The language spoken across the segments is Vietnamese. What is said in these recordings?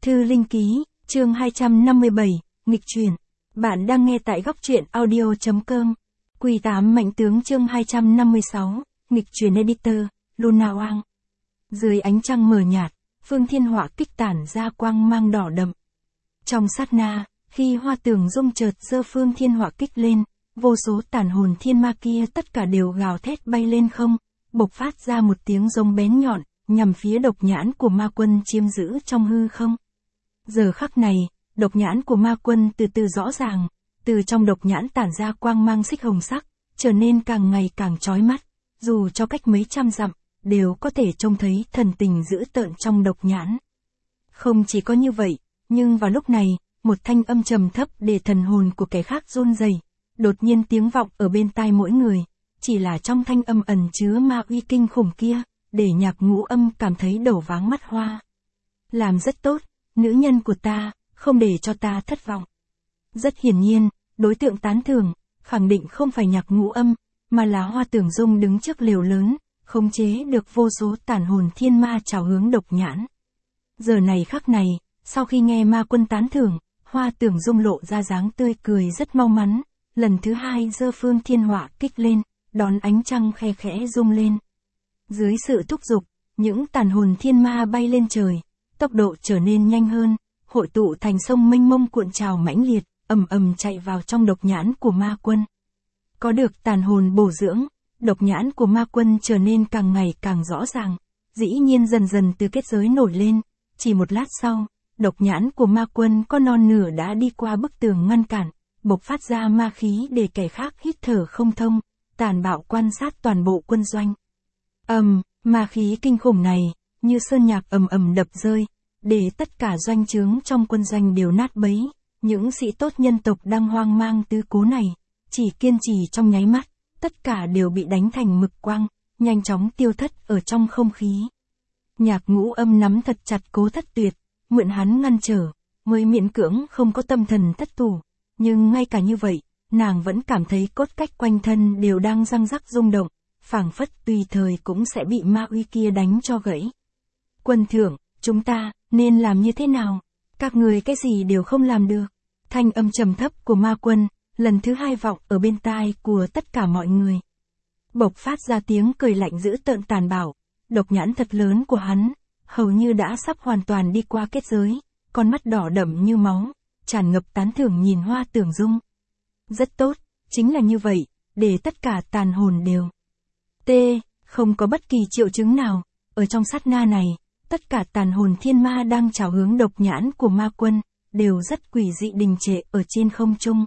Thư Linh Ký, chương 257, nghịch chuyển. Bạn đang nghe tại góc truyện audio.com. Quỷ 8 Mạnh Tướng chương 256, nghịch chuyển editor, Luna Oang. Dưới ánh trăng mờ nhạt, Phương Thiên Họa kích tản ra quang mang đỏ đậm. Trong sát na, khi Hoa Tưởng Dung chợt giơ Phương Thiên Họa kích lên, vô số tàn hồn thiên ma kia tất cả đều gào thét bay lên không, bộc phát ra một tiếng rống bén nhọn, nhằm phía độc nhãn của ma quân chiếm giữ trong hư không. Giờ khắc này, độc nhãn của ma quân từ từ rõ ràng, từ trong độc nhãn tản ra quang mang xích hồng sắc, trở nên càng ngày càng chói mắt, dù cho cách mấy trăm dặm, đều có thể trông thấy thần tình dữ tợn trong độc nhãn. Không chỉ có như vậy, nhưng vào lúc này, một thanh âm trầm thấp để thần hồn của kẻ khác run rẩy, đột nhiên tiếng vọng ở bên tai mỗi người, chỉ là trong thanh âm ẩn chứa ma uy kinh khủng kia, để Nhạc Ngũ Âm cảm thấy đầu váng mắt hoa. Làm rất tốt, nữ nhân của ta, không để cho ta thất vọng. Rất hiển nhiên, đối tượng tán thưởng, khẳng định không phải Nhạc Ngũ Âm, mà là Hoa Tưởng Dung đứng trước lều lớn, khống chế được vô số tàn hồn thiên ma trào hướng độc nhãn. Giờ này khắc này, sau khi nghe ma quân tán thưởng, Hoa Tưởng Dung lộ ra dáng tươi cười rất mau mắn, lần thứ hai giơ Phương Thiên Họa kích lên, đón ánh trăng khe khẽ rung lên. Dưới sự thúc giục, những tàn hồn thiên ma bay lên trời, tốc độ trở nên nhanh hơn, hội tụ thành sông mênh mông cuộn trào mãnh liệt, ầm ầm chạy vào trong độc nhãn của ma quân. Có được tàn hồn bổ dưỡng, độc nhãn của ma quân trở nên càng ngày càng rõ ràng, dĩ nhiên dần dần từ kết giới nổi lên, chỉ một lát sau, độc nhãn của ma quân có non nửa đã đi qua bức tường ngăn cản, bộc phát ra ma khí để kẻ khác hít thở không thông, tàn bạo quan sát toàn bộ quân doanh. Ma khí kinh khủng này, như sơn nhạc ầm ầm đập rơi, để tất cả doanh trướng trong quân doanh đều nát bấy, những sĩ tốt nhân tộc đang hoang mang tứ cố này, chỉ kiên trì trong nháy mắt, tất cả đều bị đánh thành mực quang, nhanh chóng tiêu thất ở trong không khí. Nhạc Ngũ Âm nắm thật chặt Cố Thất Tuyệt, mượn hắn ngăn trở, mới miễn cưỡng không có tâm thần thất thủ, nhưng ngay cả như vậy, nàng vẫn cảm thấy cốt cách quanh thân đều đang răng rắc rung động, phảng phất tùy thời cũng sẽ bị ma uy kia đánh cho gãy. Quân thượng, chúng ta, nên làm như thế nào? Các người cái gì đều không làm được. Thanh âm trầm thấp của ma quân, lần thứ hai vọng ở bên tai của tất cả mọi người. Bộc phát ra tiếng cười lạnh dữ tợn tàn bạo, độc nhãn thật lớn của hắn, hầu như đã sắp hoàn toàn đi qua kết giới, con mắt đỏ đậm như máu, tràn ngập tán thưởng nhìn Hoa Tưởng Dung. Rất tốt, chính là như vậy, để tất cả tàn hồn đều. Không có bất kỳ triệu chứng nào, ở trong sát na này, tất cả tàn hồn thiên ma đang trào hướng độc nhãn của ma quân, đều rất quỷ dị đình trệ ở trên không trung.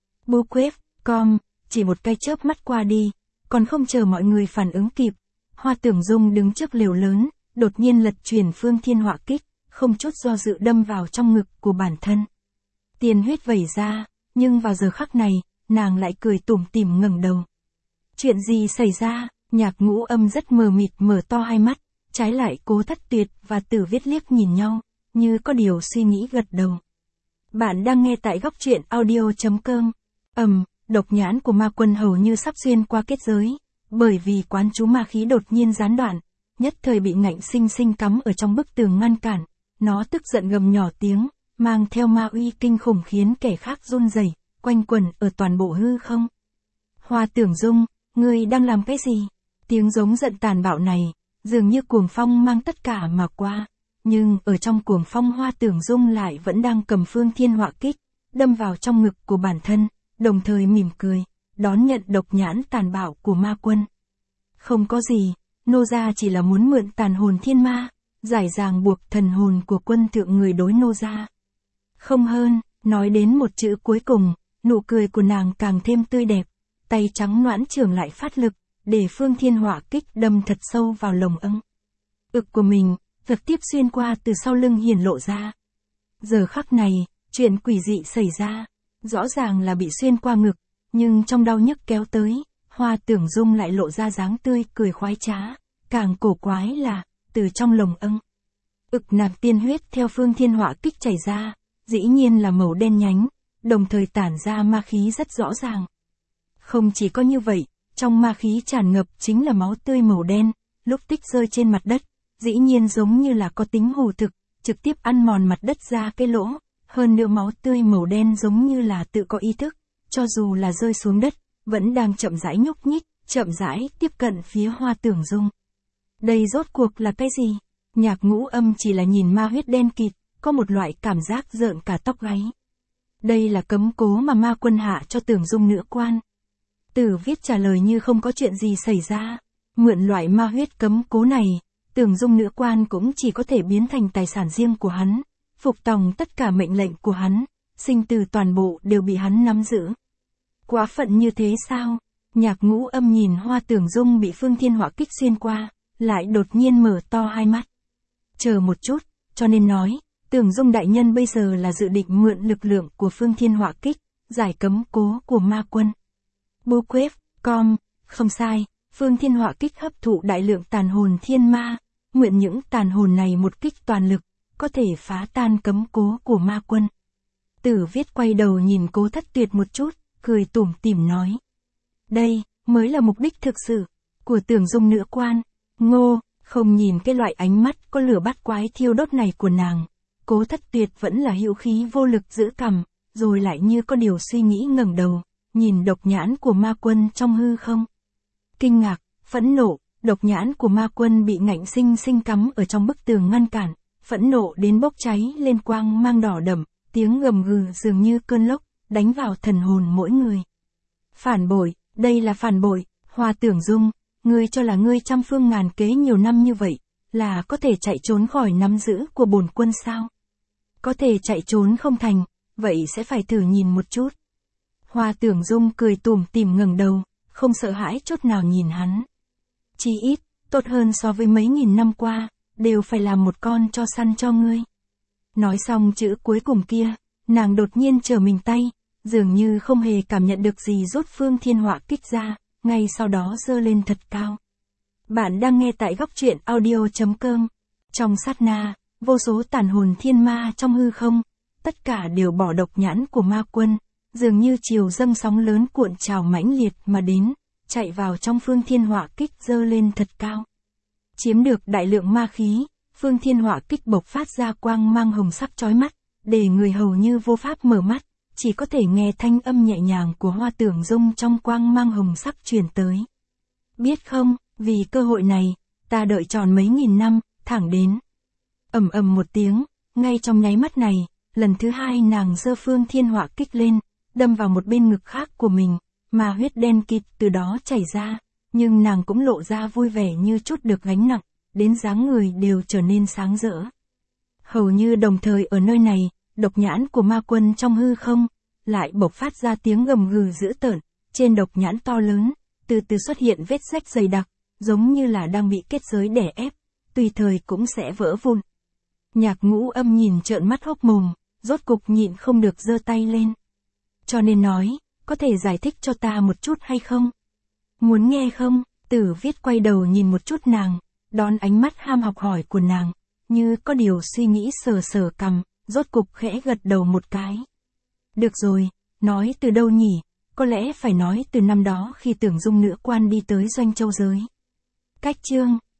Chỉ một cái chớp mắt qua đi, còn không chờ mọi người phản ứng kịp, Hoa Tưởng Dung đứng trước lều lớn, đột nhiên lật chuyển Phương Thiên Họa kích, không chút do dự đâm vào trong ngực của bản thân. Tiền huyết vẩy ra, nhưng vào giờ khắc này, nàng lại cười tủm tỉm ngẩng đầu. Chuyện gì xảy ra? Nhạc Ngũ Âm rất mờ mịt mở to hai mắt, trái lại Cố Thất Tuyệt và Tử Viết liếc nhìn nhau, như có điều suy nghĩ gật đầu. Bạn đang nghe tại góc truyện audio.com. Độc nhãn của ma quân hầu như sắp xuyên qua kết giới, bởi vì quán chú ma khí đột nhiên gián đoạn, nhất thời bị ngạnh sinh sinh cắm ở trong bức tường ngăn cản, nó tức giận gầm nhỏ tiếng, mang theo ma uy kinh khủng khiến kẻ khác run rẩy, quanh quẩn ở toàn bộ hư không. Hoa Tưởng Dung, ngươi đang làm cái gì? Tiếng giống giận tàn bạo này, dường như cuồng phong mang tất cả mà qua, nhưng ở trong cuồng phong Hoa Tưởng Dung lại vẫn đang cầm Phương Thiên Họa kích, đâm vào trong ngực của bản thân, đồng thời mỉm cười, đón nhận độc nhãn tàn bạo của ma quân. Không có gì, nô gia chỉ là muốn mượn tàn hồn thiên ma, giải ràng buộc thần hồn của quân thượng người đối nô gia. Không hơn, nói đến một chữ cuối cùng, nụ cười của nàng càng thêm tươi đẹp, tay trắng nõn trưởng lại phát lực, để Phương Thiên Họa kích đâm thật sâu vào lồng ngực của mình, trực tiếp xuyên qua từ sau lưng hiển lộ ra. Giờ khắc này, chuyện quỷ dị xảy ra, rõ ràng là bị xuyên qua ngực, nhưng trong đau nhức kéo tới, Hoa Tưởng Dung lại lộ ra dáng tươi cười khoái trá, càng cổ quái là, từ trong lồng ngực nạp tiên huyết theo Phương Thiên Họa kích chảy ra, dĩ nhiên là màu đen nhánh, đồng thời tản ra ma khí rất rõ ràng. Không chỉ có như vậy, trong ma khí tràn ngập chính là máu tươi màu đen, lúc tích rơi trên mặt đất, dĩ nhiên giống như là có tính hủ thực, trực tiếp ăn mòn mặt đất ra cái lỗ, hơn nữa máu tươi màu đen giống như là tự có ý thức, cho dù là rơi xuống đất, vẫn đang chậm rãi nhúc nhích, chậm rãi tiếp cận phía Hoa Tưởng Dung. Đây rốt cuộc là cái gì? Nhạc Ngũ Âm chỉ là nhìn ma huyết đen kịt, có một loại cảm giác rợn cả tóc gáy. Đây là cấm cố mà ma quân hạ cho Tưởng Dung nữ quan. Tử Viết trả lời như không có chuyện gì xảy ra. Mượn loại ma huyết cấm cố này, Tưởng Dung nữ quan cũng chỉ có thể biến thành tài sản riêng của hắn, phục tòng tất cả mệnh lệnh của hắn, sinh tử toàn bộ đều bị hắn nắm giữ. Quá phận như thế sao? Nhạc Ngũ Âm nhìn Hoa Tưởng Dung bị Phương Thiên Họa kích xuyên qua, lại đột nhiên mở to hai mắt. Chờ một chút, cho nên nói, Tưởng Dung đại nhân bây giờ là dự định mượn lực lượng của Phương Thiên Họa kích, giải cấm cố của ma quân. Bookquest.com, không sai, Phương Thiên Họa kích hấp thụ đại lượng tàn hồn thiên ma, nguyện những tàn hồn này một kích toàn lực, có thể phá tan cấm cố của ma quân. Tử Viết quay đầu nhìn Cố Thất Tuyệt một chút, cười tủm tỉm nói. Đây, mới là mục đích thực sự, của Tưởng Dung nữ quan. Ngô, không nhìn cái loại ánh mắt có lửa bắt quái thiêu đốt này của nàng. Cố Thất Tuyệt vẫn là hữu khí vô lực giữ cằm, rồi lại như có điều suy nghĩ ngẩng đầu, nhìn độc nhãn của ma quân trong hư không. Kinh ngạc, phẫn nộ, độc nhãn của ma quân bị ngạnh sinh sinh cắm ở trong bức tường ngăn cản, phẫn nộ đến bốc cháy lên quang mang đỏ đậm, tiếng gầm gừ dường như cơn lốc, đánh vào thần hồn mỗi người. Phản bội, đây là phản bội, Hoa Tưởng Dung, ngươi cho là ngươi trăm phương ngàn kế nhiều năm như vậy, là có thể chạy trốn khỏi nắm giữ của bổn quân sao? Có thể chạy trốn không thành, vậy sẽ phải thử nhìn một chút. Hoa Tưởng Dung cười tủm tỉm ngẩng đầu, không sợ hãi chút nào nhìn hắn. Chí ít, tốt hơn so với mấy nghìn năm qua, đều phải làm một con cho săn cho ngươi. Nói xong chữ cuối cùng kia, nàng đột nhiên trở mình tay, dường như không hề cảm nhận được gì rút Phương Thiên Họa kích ra, ngay sau đó giơ lên thật cao. Bạn đang nghe tại góc truyện audio.com. Trong sát na, vô số tàn hồn thiên ma trong hư không, tất cả đều bỏ độc nhãn của ma quân, dường như chiều dâng sóng lớn cuộn trào mãnh liệt mà đến, chạy vào trong Phương Thiên Họa kích giơ lên thật cao. Chiếm được đại lượng ma khí, Phương Thiên Họa kích bộc phát ra quang mang hồng sắc chói mắt, để người hầu như vô pháp mở mắt, chỉ có thể nghe thanh âm nhẹ nhàng của Hoa Tưởng Dung trong quang mang hồng sắc truyền tới. Biết không, vì cơ hội này, ta đợi tròn mấy nghìn năm, thẳng đến. Ầm ầm một tiếng, ngay trong nháy mắt này, lần thứ hai nàng giơ Phương Thiên Họa kích lên, đâm vào một bên ngực khác của mình, mà huyết đen kịt từ đó chảy ra, nhưng nàng cũng lộ ra vui vẻ như chút được gánh nặng, đến dáng người đều trở nên sáng rỡ. Hầu như đồng thời ở nơi này, độc nhãn của ma quân trong hư không, lại bộc phát ra tiếng gầm gừ dữ tợn, trên độc nhãn to lớn, từ từ xuất hiện vết rách dày đặc, giống như là đang bị kết giới đè ép, tùy thời cũng sẽ vỡ vụn. Nhạc Ngũ Âm nhìn trợn mắt hốc mồm, rốt cục nhịn không được giơ tay lên. Cho nên nói, có thể giải thích cho ta một chút hay không? Muốn nghe không? Tử Viết quay đầu nhìn một chút nàng, đón ánh mắt ham học hỏi của nàng, như có điều suy nghĩ sờ sờ cằm, rốt cục khẽ gật đầu một cái. Được rồi, nói từ đâu nhỉ? Có lẽ phải nói từ năm đó khi Tưởng Dung nữ quan đi tới Doanh Châu giới. Cách chương